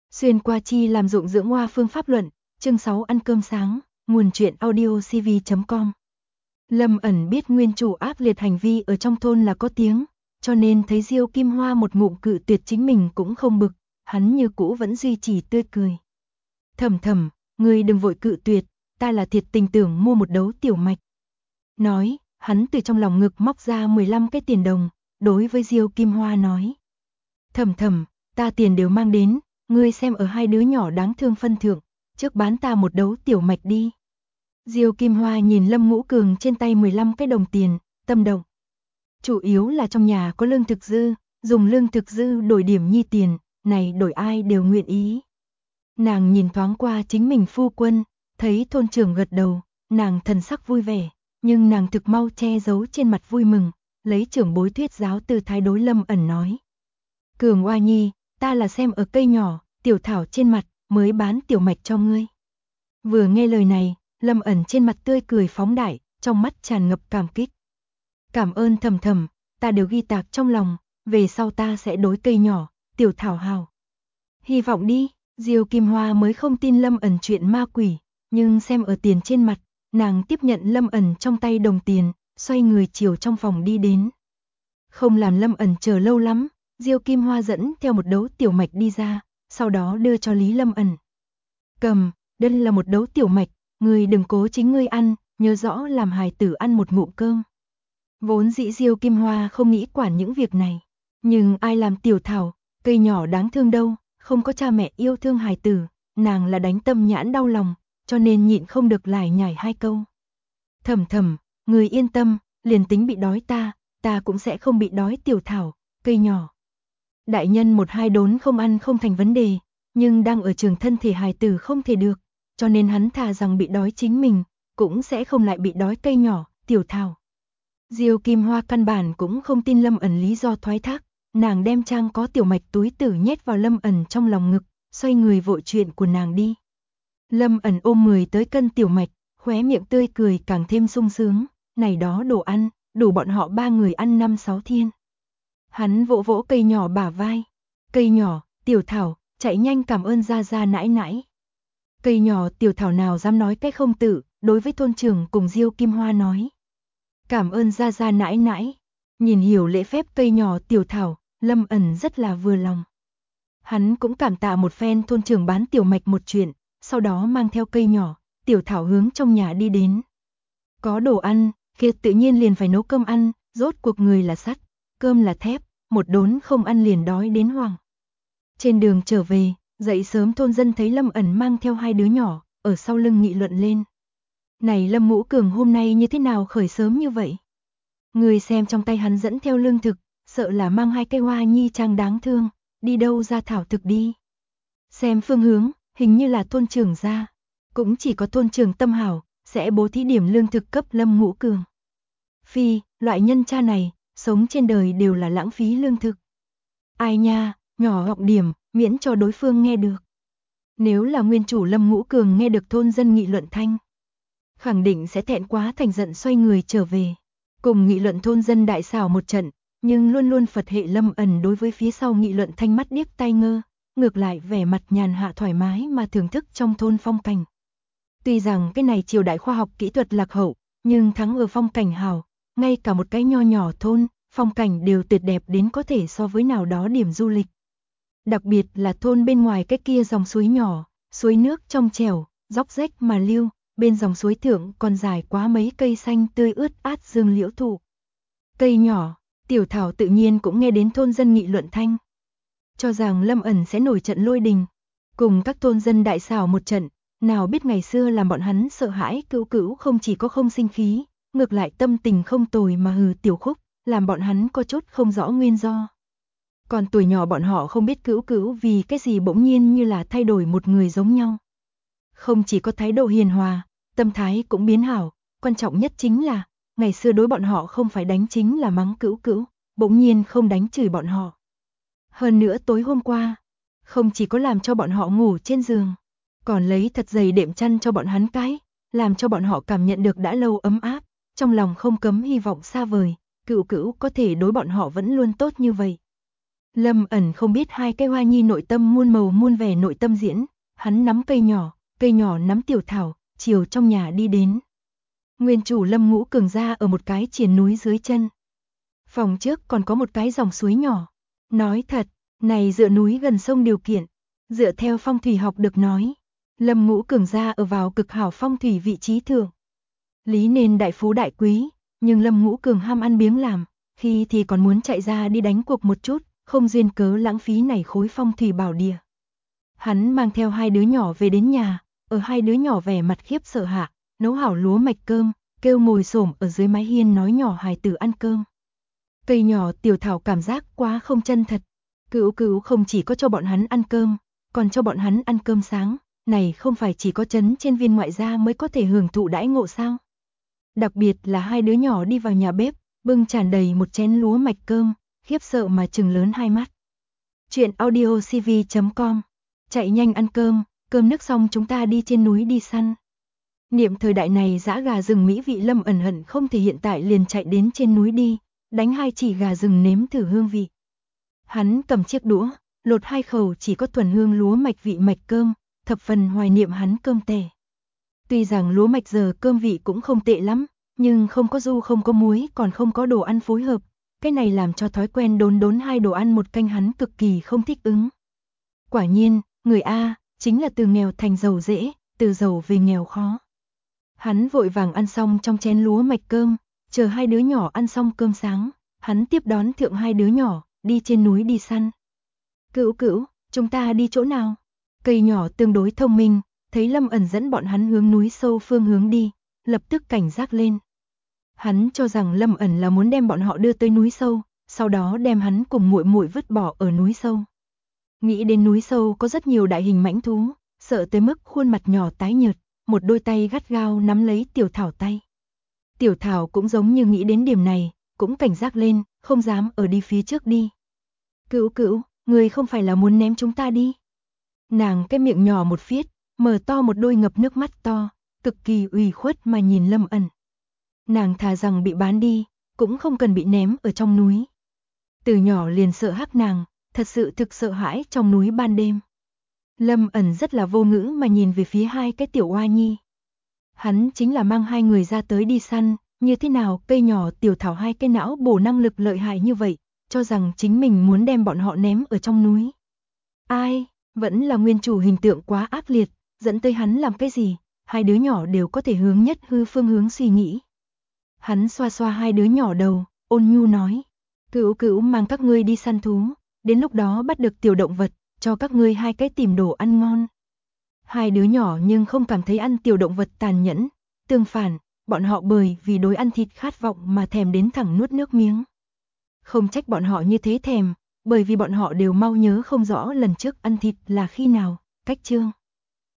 Xuyên qua chi làm dụng dưỡng hoa phương pháp luận, chương 6 ăn cơm sáng, nguồn truyện audio cv.com. Lâm Ẩn biết nguyên chủ ác liệt hành vi ở trong thôn là có tiếng, cho nên thấy Diêu Kim Hoa một ngụm cự tuyệt chính mình cũng không bực, hắn như cũ vẫn duy trì tươi cười. Thầm, ngươi đừng vội cự tuyệt, ta là thiệt tình tưởng mua một đấu tiểu mạch. Nói, hắn từ trong lòng ngực móc ra 15 cái tiền đồng, đối với Diêu Kim Hoa nói. Thầm, ta tiền đều mang đến, ngươi xem ở hai đứa nhỏ đáng thương phân thượng, trước bán ta một đấu tiểu mạch đi. Diêu Kim Hoa nhìn Lâm Ngũ Cường trên tay 15 cái đồng tiền, tâm động. Chủ yếu là trong nhà có lương thực dư, dùng lương thực dư đổi điểm nhi tiền, này đổi ai đều nguyện ý. Nàng nhìn thoáng qua chính mình phu quân, thấy thôn trưởng gật đầu, nàng thần sắc vui vẻ, nhưng nàng thực mau che giấu trên mặt vui mừng, lấy trưởng bối thuyết giáo từ thái đối Lâm Ẩn nói. Cường Oa Nhi, ta là xem ở cây nhỏ, tiểu thảo trên mặt, mới bán tiểu mạch cho ngươi. Vừa nghe lời này, Lâm Ẩn trên mặt tươi cười phóng đại, trong mắt tràn ngập cảm kích. Cảm ơn thầm, ta đều ghi tạc trong lòng, về sau ta sẽ đối cây nhỏ, tiểu thảo hào. Hy vọng đi, Diêu Kim Hoa mới không tin Lâm Ẩn chuyện ma quỷ, nhưng xem ở tiền trên mặt, nàng tiếp nhận Lâm Ẩn trong tay đồng tiền, xoay người chiều trong phòng đi đến. Không làm Lâm Ẩn chờ lâu lắm, Diêu Kim Hoa dẫn theo một đấu tiểu mạch đi ra, sau đó đưa cho Lý Lâm Ẩn. Cầm, đây là một đấu tiểu mạch, ngươi đừng cố chính ngươi ăn, nhớ rõ làm hài tử ăn một ngụm cơm. Vốn dĩ Diêu Kim Hoa không nghĩ quản những việc này, nhưng ai làm tiểu thảo, cây nhỏ đáng thương đâu, không có cha mẹ yêu thương hài tử, nàng là đánh tâm nhãn đau lòng, cho nên nhịn không được lải nhải hai câu. Thầm, ngươi yên tâm, liền tính bị đói ta cũng sẽ không bị đói tiểu thảo, cây nhỏ. Đại nhân một hai đốn không ăn không thành vấn đề, nhưng đang ở trường thân thể hài tử không thể được, cho nên hắn thà rằng bị đói chính mình, cũng sẽ không lại bị đói cây nhỏ, tiểu thảo. Diêu Kim Hoa căn bản cũng không tin Lâm Ẩn lý do thoái thác, nàng đem trang có tiểu mạch túi tử nhét vào Lâm Ẩn trong lòng ngực, xoay người vội chuyện của nàng đi. Lâm Ẩn ôm 10 tới cân tiểu mạch, khóe miệng tươi cười càng thêm sung sướng, này đó đồ ăn, đủ bọn họ 3 người ăn 5-6 thiên. Hắn vỗ vỗ cây nhỏ bả vai. Cây nhỏ, tiểu thảo, chạy nhanh cảm ơn gia gia nãi nãi. Cây nhỏ tiểu thảo nào dám nói cái không tự, đối với thôn trưởng cùng Diêu Kim Hoa nói. Cảm ơn gia gia nãi nãi. Nhìn hiểu lễ phép cây nhỏ tiểu thảo, Lâm Ẩn rất là vừa lòng. Hắn cũng cảm tạ một phen thôn trưởng bán tiểu mạch một chuyện, sau đó mang theo cây nhỏ, tiểu thảo hướng trong nhà đi đến. Có đồ ăn, kia tự nhiên liền phải nấu cơm ăn, rốt cuộc người là sắt, cơm là thép, một đốn không ăn liền đói đến hoảng. Trên đường trở về, dậy sớm thôn dân thấy Lâm Ẩn mang theo hai đứa nhỏ, ở sau lưng nghị luận lên. Này Lâm Ngũ Cường hôm nay như thế nào khởi sớm như vậy? Người xem trong tay hắn dẫn theo lương thực, sợ là mang hai cây hoa nhi trang đáng thương, đi đâu ra thảo thực đi. Xem phương hướng, hình như là thôn trưởng ra, cũng chỉ có thôn trưởng tâm hảo, sẽ bố thí điểm lương thực cấp Lâm Ngũ Cường. Phi, loại nhân cha này, sống trên đời đều là lãng phí lương thực. Ai nha, nhỏ gọng điểm, miễn cho đối phương nghe được. Nếu là nguyên chủ Lâm Ngũ Cường nghe được thôn dân nghị luận thanh, khẳng định sẽ thẹn quá thành giận xoay người trở về. Cùng nghị luận thôn dân đại xảo một trận, nhưng luôn luôn Phật hệ Lâm Ẩn đối với phía sau nghị luận thanh mắt điếc tai ngơ, ngược lại vẻ mặt nhàn hạ thoải mái mà thưởng thức trong thôn phong cảnh. Tuy rằng cái này triều đại khoa học kỹ thuật lạc hậu, nhưng thắng ở phong cảnh hào, ngay cả một cái nho nhỏ thôn, phong cảnh đều tuyệt đẹp đến có thể so với nào đó điểm du lịch. Đặc biệt là thôn bên ngoài cái kia dòng suối nhỏ, suối nước trong trẻo, róc rách mà lưu, bên dòng suối thượng còn dài quá mấy cây xanh tươi ướt át dương liễu thụ. Cây nhỏ, tiểu thảo tự nhiên cũng nghe đến thôn dân nghị luận thanh. Cho rằng Lâm Ẩn sẽ nổi trận lôi đình, cùng các thôn dân đại xảo một trận, nào biết ngày xưa làm bọn hắn sợ hãi Cữu Cữu không chỉ có không sinh khí, ngược lại tâm tình không tồi mà hừ tiểu khúc, làm bọn hắn có chút không rõ nguyên do. Còn tuổi nhỏ bọn họ không biết Cữu Cữu vì cái gì bỗng nhiên như là thay đổi một người giống nhau. Không chỉ có thái độ hiền hòa, tâm thái cũng biến hảo, quan trọng nhất chính là, ngày xưa đối bọn họ không phải đánh chính là mắng Cữu Cữu, bỗng nhiên không đánh chửi bọn họ. Hơn nữa tối hôm qua, không chỉ có làm cho bọn họ ngủ trên giường, còn lấy thật dày đệm chăn cho bọn hắn cái, làm cho bọn họ cảm nhận được đã lâu ấm áp, trong lòng không cấm hy vọng xa vời, Cữu Cữu có thể đối bọn họ vẫn luôn tốt như vậy. Lâm Ẩn không biết hai cái hoa nhi nội tâm muôn màu muôn vẻ nội tâm diễn, hắn nắm cây nhỏ nắm tiểu thảo, chiều trong nhà đi đến. Nguyên chủ Lâm Ngũ Cường gia ở một cái triền núi dưới chân. Phòng trước còn có một cái dòng suối nhỏ. Nói thật, này dựa núi gần sông điều kiện, dựa theo phong thủy học được nói, Lâm Ngũ Cường gia ở vào cực hảo phong thủy vị trí thượng. Lý nên đại phú đại quý, nhưng Lâm Ngũ Cường ham ăn biếng làm, khi thì còn muốn chạy ra đi đánh cuộc một chút, không duyên cớ lãng phí này khối phong thủy bảo địa. Hắn mang theo hai đứa nhỏ về đến nhà, ở hai đứa nhỏ vẻ mặt khiếp sợ hạ, nấu hảo lúa mạch cơm, kêu ngồi xổm ở dưới mái hiên nói nhỏ hài tử ăn cơm. Cây nhỏ tiểu thảo cảm giác quá không chân thật. Cửu Cửu không chỉ có cho bọn hắn ăn cơm, còn cho bọn hắn ăn cơm sáng, này không phải chỉ có trấn trên viên ngoại gia mới có thể hưởng thụ đãi ngộ sao? Đặc biệt là hai đứa nhỏ đi vào nhà bếp, bưng tràn đầy một chén lúa mạch cơm, khiếp sợ mà trừng lớn hai mắt. Chuyện audiocv.com. Chạy nhanh ăn cơm, cơm nước xong chúng ta đi trên núi đi săn. Niệm thời đại này dã gà rừng mỹ vị Lâm Ẩn hận không thể hiện tại liền chạy đến trên núi đi, đánh hai chỉ gà rừng nếm thử hương vị. Hắn cầm chiếc đũa, lột hai khẩu chỉ có thuần hương lúa mạch vị mạch cơm, thập phần hoài niệm hắn cơm tẻ. Tuy rằng lúa mạch giờ cơm vị cũng không tệ lắm, nhưng không có du không có muối còn không có đồ ăn phối hợp, cái này làm cho thói quen đốn hai đồ ăn một canh hắn cực kỳ không thích ứng. Quả nhiên, người A, chính là từ nghèo thành giàu dễ, từ giàu về nghèo khó. Hắn vội vàng ăn xong trong chén lúa mạch cơm, chờ hai đứa nhỏ ăn xong cơm sáng, hắn tiếp đón thượng hai đứa nhỏ, đi trên núi đi săn. Cửu Cửu, chúng ta đi chỗ nào? Cây nhỏ tương đối thông minh, thấy Lâm Ẩn dẫn bọn hắn hướng núi sâu phương hướng đi, lập tức cảnh giác lên. Hắn cho rằng Lâm Ẩn là muốn đem bọn họ đưa tới núi sâu, sau đó đem hắn cùng muội muội vứt bỏ ở núi sâu. Nghĩ đến núi sâu có rất nhiều đại hình mãnh thú, sợ tới mức khuôn mặt nhỏ tái nhợt, một đôi tay gắt gao nắm lấy Tiểu Thảo tay. Tiểu Thảo cũng giống như nghĩ đến điểm này, cũng cảnh giác lên, không dám ở đi phía trước đi. Cửu Cửu, người không phải là muốn ném chúng ta đi? Nàng cái miệng nhỏ một phiết, mở to một đôi ngập nước mắt to, cực kỳ ủy khuất mà nhìn Lâm Ẩn. Nàng thà rằng bị bán đi, cũng không cần bị ném ở trong núi. Từ nhỏ liền sợ hắc nàng, thật sự thực sợ hãi trong núi ban đêm. Lâm Ẩn rất là vô ngữ mà nhìn về phía hai cái tiểu oa nhi. Hắn chính là mang hai người ra tới đi săn, như thế nào cây nhỏ Tiểu Thảo hai cái não bổ năng lực lợi hại như vậy, cho rằng chính mình muốn đem bọn họ ném ở trong núi. Ai, vẫn là nguyên chủ hình tượng quá ác liệt, dẫn tới hắn làm cái gì, hai đứa nhỏ đều có thể hướng nhất hư phương hướng suy nghĩ. Hắn xoa xoa hai đứa nhỏ đầu, ôn nhu nói, Cửu Cửu mang các ngươi đi săn thú, đến lúc đó bắt được tiểu động vật, cho các ngươi hai cái tìm đồ ăn ngon. Hai đứa nhỏ nhưng không cảm thấy ăn tiểu động vật tàn nhẫn, tương phản, bọn họ bởi vì đối ăn thịt khát vọng mà thèm đến thẳng nuốt nước miếng. Không trách bọn họ như thế thèm, bởi vì bọn họ đều mau nhớ không rõ lần trước ăn thịt là khi nào, cách chương.